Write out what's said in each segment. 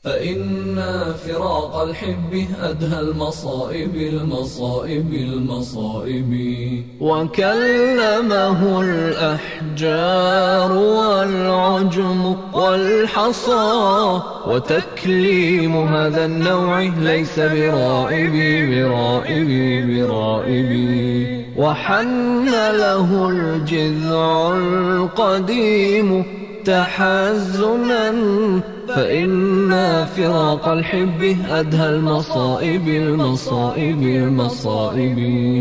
فإن فراق الحب أدهى المصائب المصائب المصائب. وكلمه الأحجار والعجم والحصى، وتكليم هذا النوع ليس برائبي برائبي برائبي. وحن له الجذع القديم تحزنا، فإن فراق الحب أدهى المصائب المصائب المصائب.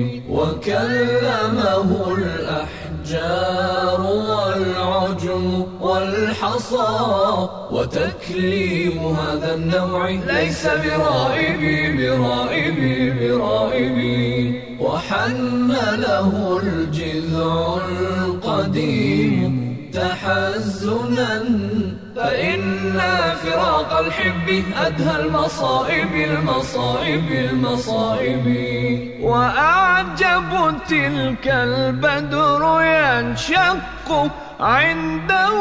وكلمه الأحجار والعجم والحصى، وتكليم هذا النوع ليس برائبي برائبي برائبي. وحن له الجذع القديم تحزنا، فإن فراق الحب أدهى المصائب المصائب المصائب. وأعجب تلك البدر ينشق عنده،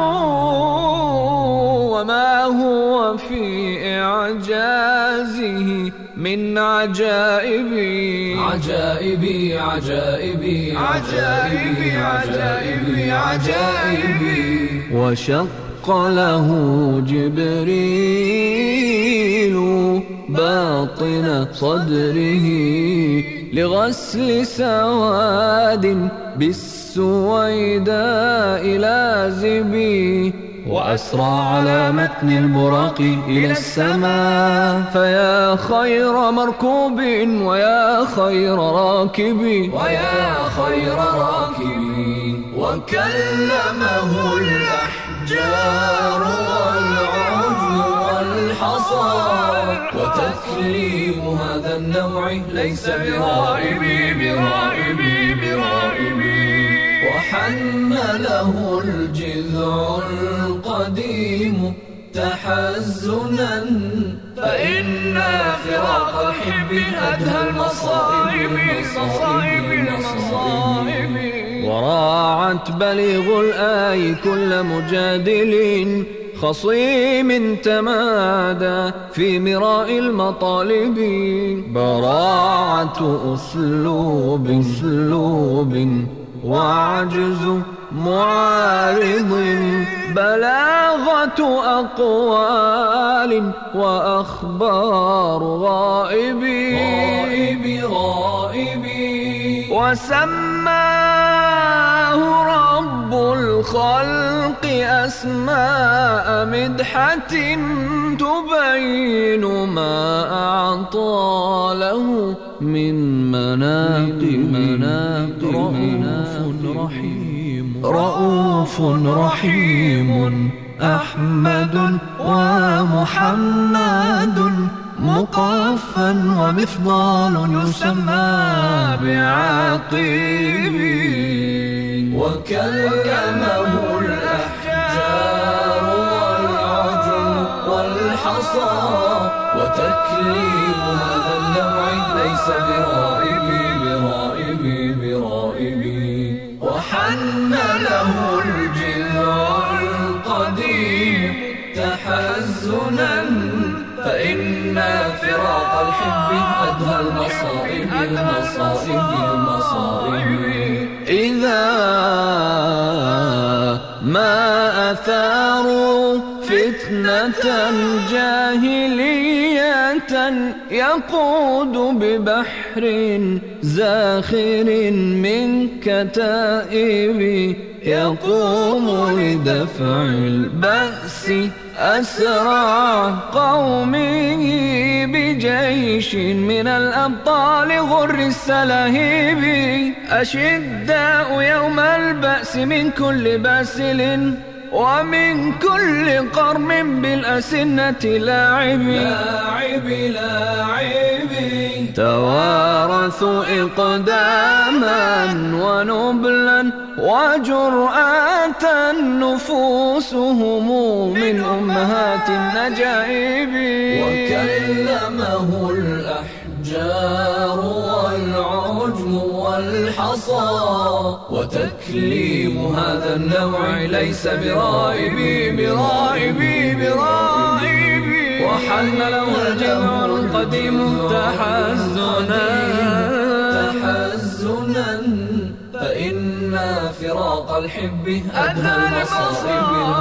وما هو في إعجازه من عجائبي عجائبي عجائبي عجائبي عجائبي عجائبي. وشق له جبريل باطن صدره لغسل سواد بالسويداء لازبي، وأسرى على متن البراق إلى السماء. فيا خير مركوب ويا خير راكب ويا خير راكب. وكلمه الأحجار والعجم والحصى، وتكليم هذا النوع ليس برائبي برائبي برائبي. وحن له الجذع القديم تحزنا، فإن فراق الحب أدهى المصائب المصائب المصائب. وراعت بليغ الآي كل مجادل خصيم تمادى في مراء المطالب. براعة أسلوب وعجز معارض، بلاغة أقوال وأخبار غائبي وسماه رب الخلق أسماء مدحة تبين ما أعطى له من مناقب. رؤوف رحيم أحمد ومحمد، مقفا ومفضال يسمى بعقيبي. وكلمه الأحجار والعجم والحصى، وتكليم هذا النوع ليس برائبي برائبي برائبي. وحن له الجذع القديم تحزنا، فإن فراق الحب أدهى المصائب المصائب المصائب. إذا ما أثاروا فتنة جاهلية يقود ببحر زاخر من كتائب، يقوم لدفع البأس أسرع قومه بجيش من الأبطال غر السلاهيب. أشداء يوم البأس من كل باسل، ومن كل قرم بالأسنة لاعبي توارثوا إقداما ونبلا وجرأة نفوسهم من أمهات النجائب. وكلمه الأحجار والعجم والحصى، وتكليم هذا النوع ليس برائبي برائبي برائبي. حمله الجمع القديم تحزنا فإن فراق الحب أدهى المصائب